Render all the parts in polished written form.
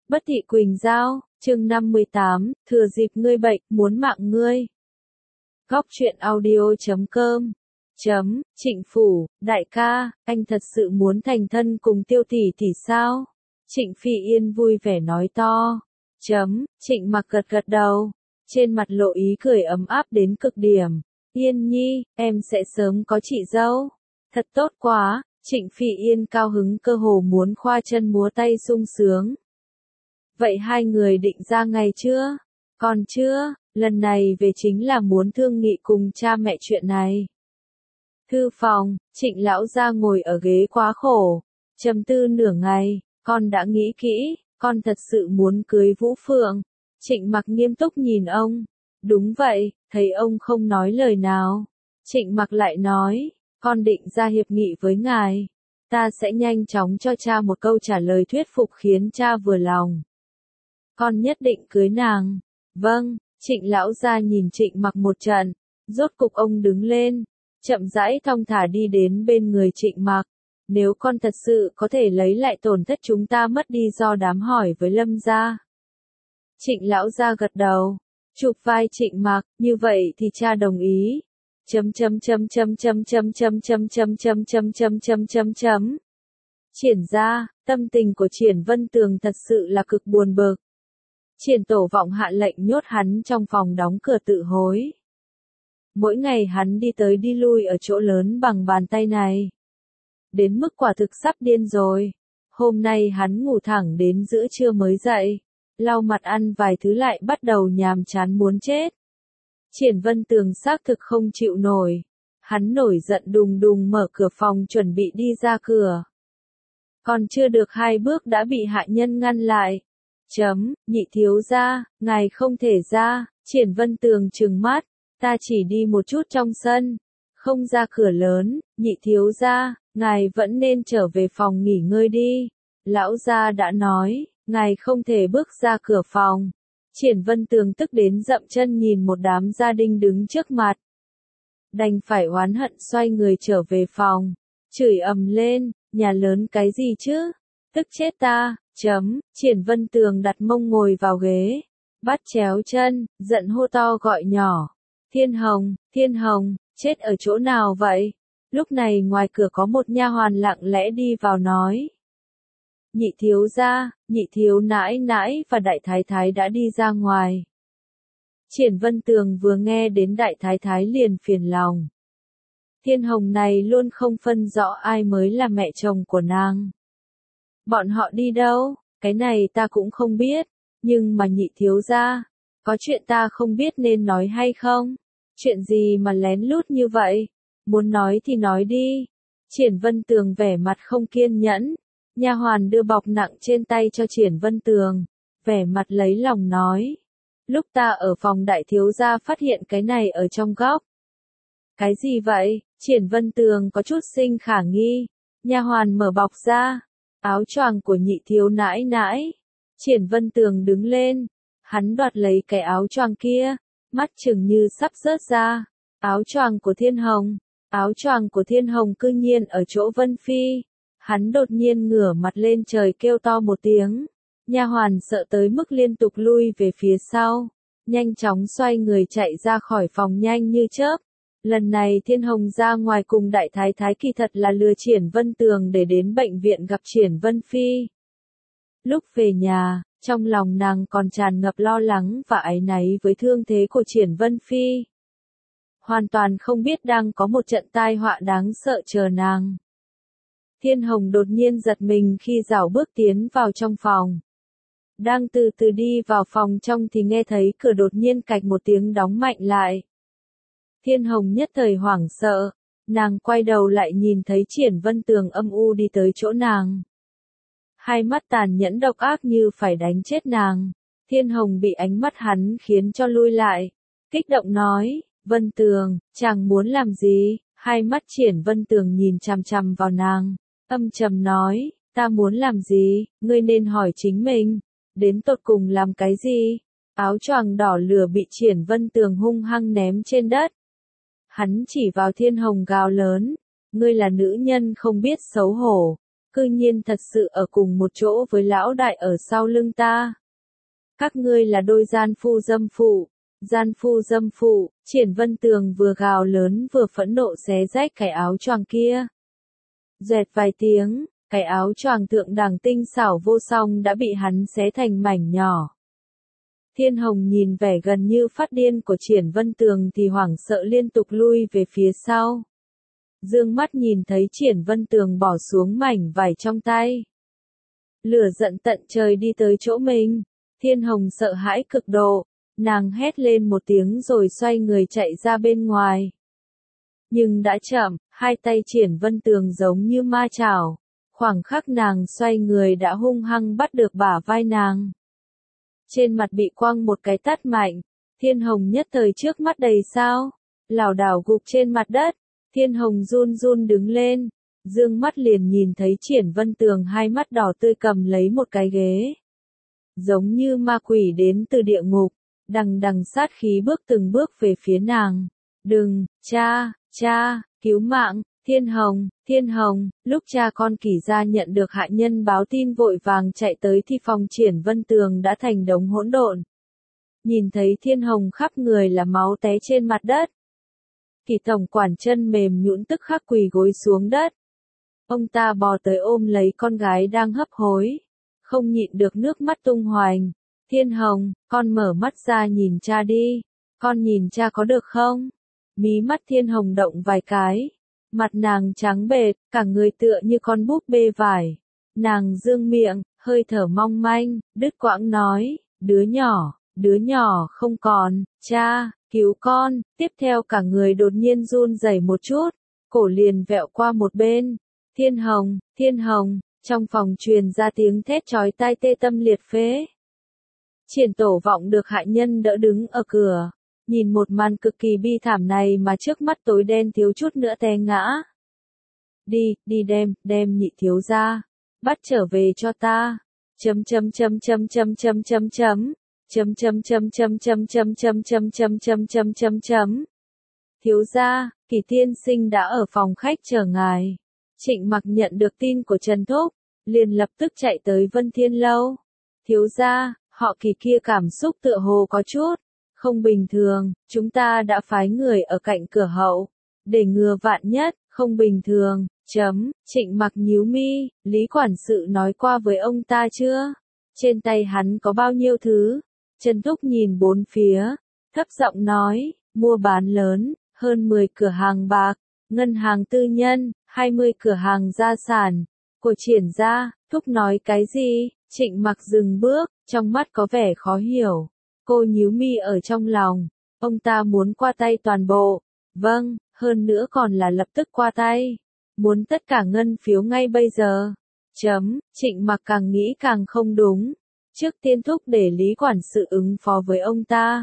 Bất thị Quỳnh Giao, chương 58, thừa dịp ngươi bệnh, muốn mạng ngươi. Góc truyện audio.com Trịnh Phủ, đại ca, anh thật sự muốn thành thân cùng Tiêu tỷ tỷ sao? Trịnh Phi Yên vui vẻ nói to. Trịnh Mặc gật gật đầu, trên mặt lộ ý cười ấm áp đến cực điểm. Yên nhi, em sẽ sớm có chị dâu. Thật tốt quá, Trịnh Phi Yên cao hứng cơ hồ muốn khoa chân múa tay sung sướng. Vậy hai người định ra ngày chưa? Còn chưa, lần này về chính là muốn thương nghị cùng cha mẹ chuyện này. Thư phòng, Trịnh lão gia ngồi ở ghế quá khổ, trầm tư nửa ngày, con đã nghĩ kỹ, con thật sự muốn cưới Vũ Phượng. Trịnh Mặc nghiêm túc nhìn ông. Đúng vậy, thấy ông không nói lời nào. Trịnh Mặc lại nói, con định ra hiệp nghị với ngài. Ta sẽ nhanh chóng cho cha một câu trả lời thuyết phục khiến cha vừa lòng. Con nhất định cưới nàng. Vâng, Trịnh lão gia nhìn Trịnh Mặc một trận, rốt cục ông đứng lên, chậm rãi thong thả đi đến bên người Trịnh Mặc. Nếu con thật sự có thể lấy lại tổn thất chúng ta mất đi do đám hỏi với Lâm gia. Trịnh lão gia gật đầu, chụp vai Trịnh Mặc, như vậy thì cha đồng ý. Triển ra, tâm tình của Triển Vân Tường thật sự là cực buồn bực. Triển Tổ Vọng hạ lệnh nhốt hắn trong phòng đóng cửa tự hối. Mỗi ngày hắn đi tới đi lui ở chỗ lớn bằng bàn tay này. Đến mức quả thực sắp điên rồi. Hôm nay hắn ngủ thẳng đến giữa trưa mới dậy. Lau mặt ăn vài thứ lại bắt đầu nhàm chán muốn chết. Triển Vân Tường xác thực không chịu nổi. Hắn nổi giận đùng đùng mở cửa phòng chuẩn bị đi ra cửa. Còn chưa được 2 bước đã bị hạ nhân ngăn lại. Nhị thiếu gia, ngài không thể ra. Triển Vân Tường trừng mắt, ta chỉ đi một chút trong sân, không ra cửa lớn. Nhị thiếu gia, ngài vẫn nên trở về phòng nghỉ ngơi đi. Lão gia đã nói, ngài không thể bước ra cửa phòng. Triển Vân Tường tức đến dậm chân nhìn một đám gia đình đứng trước mặt. Đành phải oán hận xoay người trở về phòng, chửi ầm lên, nhà lớn cái gì chứ? Tức chết ta. Triển Vân Tường đặt mông ngồi vào ghế, bắt chéo chân, giận hô to gọi nhỏ. Thiên Hồng, chết ở chỗ nào vậy? Lúc này ngoài cửa có một nha hoàn lặng lẽ đi vào nói. Nhị thiếu gia, nhị thiếu nãi nãi và đại thái thái đã đi ra ngoài. Triển Vân Tường vừa nghe đến đại thái thái liền phiền lòng. Thiên Hồng này luôn không phân rõ ai mới là mẹ chồng của nàng. Bọn họ đi đâu, cái này ta cũng không biết, nhưng mà nhị thiếu gia, có chuyện ta không biết nên nói hay không? Chuyện gì mà lén lút như vậy? Muốn nói thì nói đi. Triển Vân Tường vẻ mặt không kiên nhẫn. Nha hoàn đưa bọc nặng trên tay cho Triển Vân Tường, vẻ mặt lấy lòng nói. Lúc ta ở phòng đại thiếu gia phát hiện cái này ở trong góc. Cái gì vậy? Triển Vân Tường có chút sinh khả nghi. Nha hoàn mở bọc ra. Áo choàng của nhị thiếu nãi nãi. Triển Vân Tường đứng lên. Hắn đoạt lấy cái áo choàng kia. Mắt chừng như sắp rớt ra. Áo choàng của Thiên Hồng. Áo choàng của Thiên Hồng cư nhiên ở chỗ Vân Phi. Hắn đột nhiên ngửa mặt lên trời kêu to một tiếng. Nha hoàn sợ tới mức liên tục lui về phía sau. Nhanh chóng xoay người chạy ra khỏi phòng nhanh như chớp. Lần này Thiên Hồng ra ngoài cùng đại thái thái kỳ thật là lừa Triển Vân Tường để đến bệnh viện gặp Triển Vân Phi. Lúc về nhà, trong lòng nàng còn tràn ngập lo lắng và áy náy với thương thế của Triển Vân Phi. Hoàn toàn không biết đang có một trận tai họa đáng sợ chờ nàng. Thiên Hồng đột nhiên giật mình khi rảo bước tiến vào trong phòng. Đang từ từ đi vào phòng trong thì nghe thấy cửa đột nhiên cạch một tiếng đóng mạnh lại. Thiên Hồng nhất thời hoảng sợ, nàng quay đầu lại nhìn thấy Triển Vân Tường âm u đi tới chỗ nàng. Hai mắt tàn nhẫn độc ác như phải đánh chết nàng. Thiên Hồng bị ánh mắt hắn khiến cho lui lại, kích động nói, Vân Tường, chàng muốn làm gì? Hai mắt Triển Vân Tường nhìn chằm chằm vào nàng, âm trầm nói, ta muốn làm gì, ngươi nên hỏi chính mình, đến tột cùng làm cái gì? Áo choàng đỏ lửa bị Triển Vân Tường hung hăng ném trên đất. Hắn chỉ vào Thiên Hồng gào lớn, ngươi là nữ nhân không biết xấu hổ, cư nhiên thật sự ở cùng một chỗ với lão đại ở sau lưng ta. Các ngươi là đôi gian phu dâm phụ. Gian phu dâm phụ, Triển Vân Tường vừa gào lớn vừa phẫn nộ xé rách cái áo choàng kia. Dẹt vài tiếng, cái áo choàng thượng đẳng tinh xảo vô song đã bị hắn xé thành mảnh nhỏ. Thiên Hồng nhìn vẻ gần như phát điên của Triển Vân Tường thì hoảng sợ liên tục lui về phía sau. Dương mắt nhìn thấy Triển Vân Tường bỏ xuống mảnh vải trong tay. Lửa giận tận trời đi tới chỗ mình. Thiên Hồng sợ hãi cực độ. Nàng hét lên một tiếng rồi xoay người chạy ra bên ngoài. Nhưng đã chậm, hai tay Triển Vân Tường giống như ma chảo. Khoảng khắc nàng xoay người đã hung hăng bắt được bả vai nàng. Trên mặt bị quăng một cái tát mạnh. Thiên Hồng nhất thời trước mắt đầy sao. Lảo đảo gục trên mặt đất. Thiên Hồng run run đứng lên. Dương mắt liền nhìn thấy Triển Vân Tường hai mắt đỏ tươi cầm lấy một cái ghế. Giống như ma quỷ đến từ địa ngục. Đằng đằng sát khí bước từng bước về phía nàng. Đừng, cha, cứu mạng, Thiên Hồng, lúc cha con Kỷ gia nhận được hạ nhân báo tin vội vàng chạy tới thì phòng Triển Vân Tường đã thành đống hỗn độn. Nhìn thấy Thiên Hồng khắp người là máu té trên mặt đất. Kỷ tổng quản chân mềm nhũn tức khắc quỳ gối xuống đất. Ông ta bò tới ôm lấy con gái đang hấp hối. Không nhịn được nước mắt tung hoành. Thiên Hồng, con mở mắt ra nhìn cha đi. Con nhìn cha có được không? Mí mắt Thiên Hồng động vài cái. Mặt nàng trắng bệch, cả người tựa như con búp bê vải. Nàng dương miệng, hơi thở mong manh, đứt quãng nói, đứa nhỏ không còn, cha, cứu con. Tiếp theo cả người đột nhiên run rẩy một chút, cổ liền vẹo qua một bên. Thiên Hồng, trong phòng truyền ra tiếng thét chói tai tê tâm liệt phế. Triển Tổ Vọng được hạ nhân đỡ đứng ở cửa, nhìn một màn cực kỳ bi thảm này mà trước mắt tối đen thiếu chút nữa té ngã. Đi đem nhị thiếu gia bắt trở về cho ta. Thiếu gia, Kỷ tiên sinh đã ở phòng khách chờ ngài. Trịnh Mặc nhận được tin của Trần Thúc, liền lập tức chạy tới Vân Thiên Lâu. Thiếu gia, họ Kỷ kia cảm xúc tựa hồ có chút không bình thường, chúng ta đã phái người ở cạnh cửa hậu, để ngừa vạn nhất, không bình thường. Trịnh Mặc nhíu mi, Lý quản sự nói qua với ông ta chưa? Trên tay hắn có bao nhiêu thứ? Trần Thúc nhìn bốn phía, thấp giọng nói, mua bán lớn, hơn 10 cửa hàng bạc, ngân hàng tư nhân, 20 cửa hàng gia sản, của Triển gia. Thúc nói cái gì? Trịnh Mặc dừng bước, trong mắt có vẻ khó hiểu. Cô nhíu mi ở trong lòng, ông ta muốn qua tay toàn bộ. Vâng, hơn nữa còn là lập tức qua tay. Muốn tất cả ngân phiếu ngay bây giờ. Trịnh Mặc càng nghĩ càng không đúng. Trước tiên thúc để Lý quản sự ứng phó với ông ta.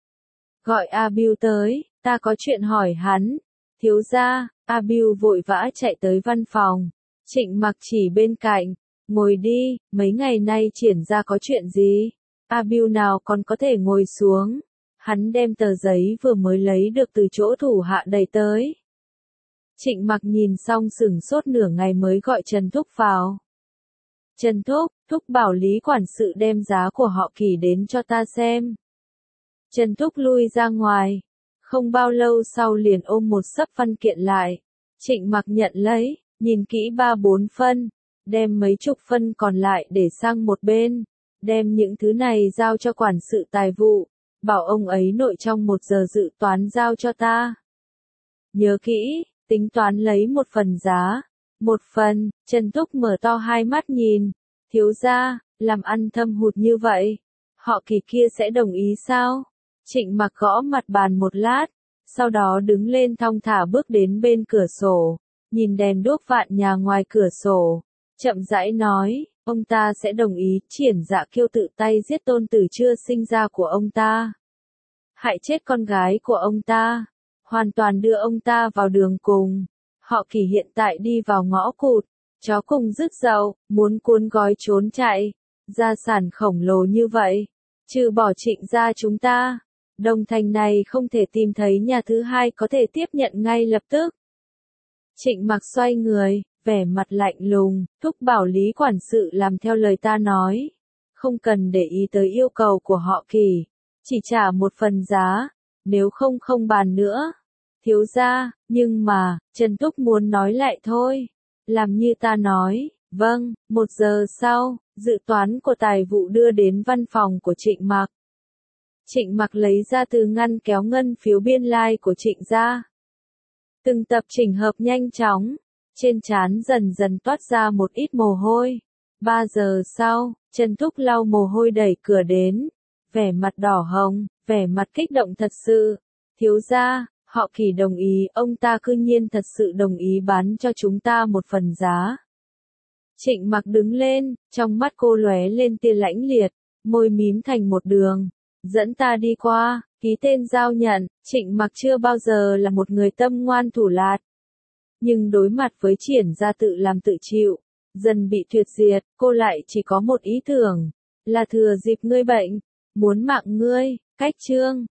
Gọi A Bưu tới, ta có chuyện hỏi hắn. Thiếu gia, A Bưu vội vã chạy tới văn phòng. Trịnh Mặc chỉ bên cạnh, ngồi đi, mấy ngày nay Triển gia có chuyện gì? A Bưu nào còn có thể ngồi xuống. Hắn đem tờ giấy vừa mới lấy được từ chỗ thủ hạ đẩy tới. Trịnh Mặc nhìn xong sửng sốt nửa ngày mới gọi Trần Thúc vào. Trần Thúc, Thúc bảo Lý quản sự đem giá của họ Kỷ đến cho ta xem. Trần Thúc lui ra ngoài. Không bao lâu sau liền ôm một xấp văn kiện lại. Trịnh Mặc nhận lấy, nhìn kỹ 3-4 phân, đem mấy chục phân còn lại để sang một bên. Đem những thứ này giao cho quản sự tài vụ, bảo ông ấy nội trong 1 giờ dự toán giao cho ta. Nhớ kỹ, tính toán lấy một phần giá. Một phần. Trần Thúc mở to hai mắt nhìn. Thiếu gia, làm ăn thâm hụt như vậy, họ Kỷ kia sẽ đồng ý sao? Trịnh Mặc gõ mặt bàn một lát, sau đó đứng lên thong thả bước đến bên cửa sổ, nhìn đèn đuốc vạn nhà ngoài cửa sổ, chậm rãi nói, ông ta sẽ đồng ý. Triển Dạ Kiêu tự tay giết tôn tử chưa sinh ra của ông ta, hại chết con gái của ông ta, hoàn toàn đưa ông ta vào đường cùng. Họ Kỷ hiện tại đi vào ngõ cụt, chó cùng rứt dậu, muốn cuốn gói trốn chạy. Gia sản khổng lồ như vậy, trừ bỏ Trịnh gia chúng ta, Đông Thành này không thể tìm thấy nhà thứ hai có thể tiếp nhận ngay lập tức. Trịnh Mặc xoay người, vẻ mặt lạnh lùng, thúc bảo Lý quản sự làm theo lời ta nói. Không cần để ý tới yêu cầu của họ Kỳ. Chỉ trả một phần giá, nếu không không bàn nữa. Thiếu gia, nhưng mà, Trần Túc muốn nói lại thôi. Làm như ta nói, vâng, 1 giờ sau, dự toán của tài vụ đưa đến văn phòng của Trịnh Mặc. Trịnh Mặc lấy ra từ ngăn kéo ngân phiếu biên lai của Trịnh gia. Từng tập chỉnh hợp nhanh chóng, trên trán dần dần toát ra một ít mồ hôi. 3 giờ sau, Trần Túc lau mồ hôi đẩy cửa đến, vẻ mặt đỏ hồng, vẻ mặt kích động thật sự. Thiếu gia, họ Kỳ đồng ý, ông ta cư nhiên thật sự đồng ý bán cho chúng ta một phần giá. Trịnh Mặc đứng lên, trong mắt cô lóe lên tia lãnh liệt, môi mím thành một đường. Dẫn ta đi qua, ký tên giao nhận. Trịnh Mặc chưa bao giờ là một người tâm ngoan thủ lạt. Nhưng đối mặt với Triển gia tự làm tự chịu, dần bị tuyệt diệt, cô lại chỉ có một ý tưởng, là thừa dịp ngươi bệnh, muốn mạng ngươi. Cách chương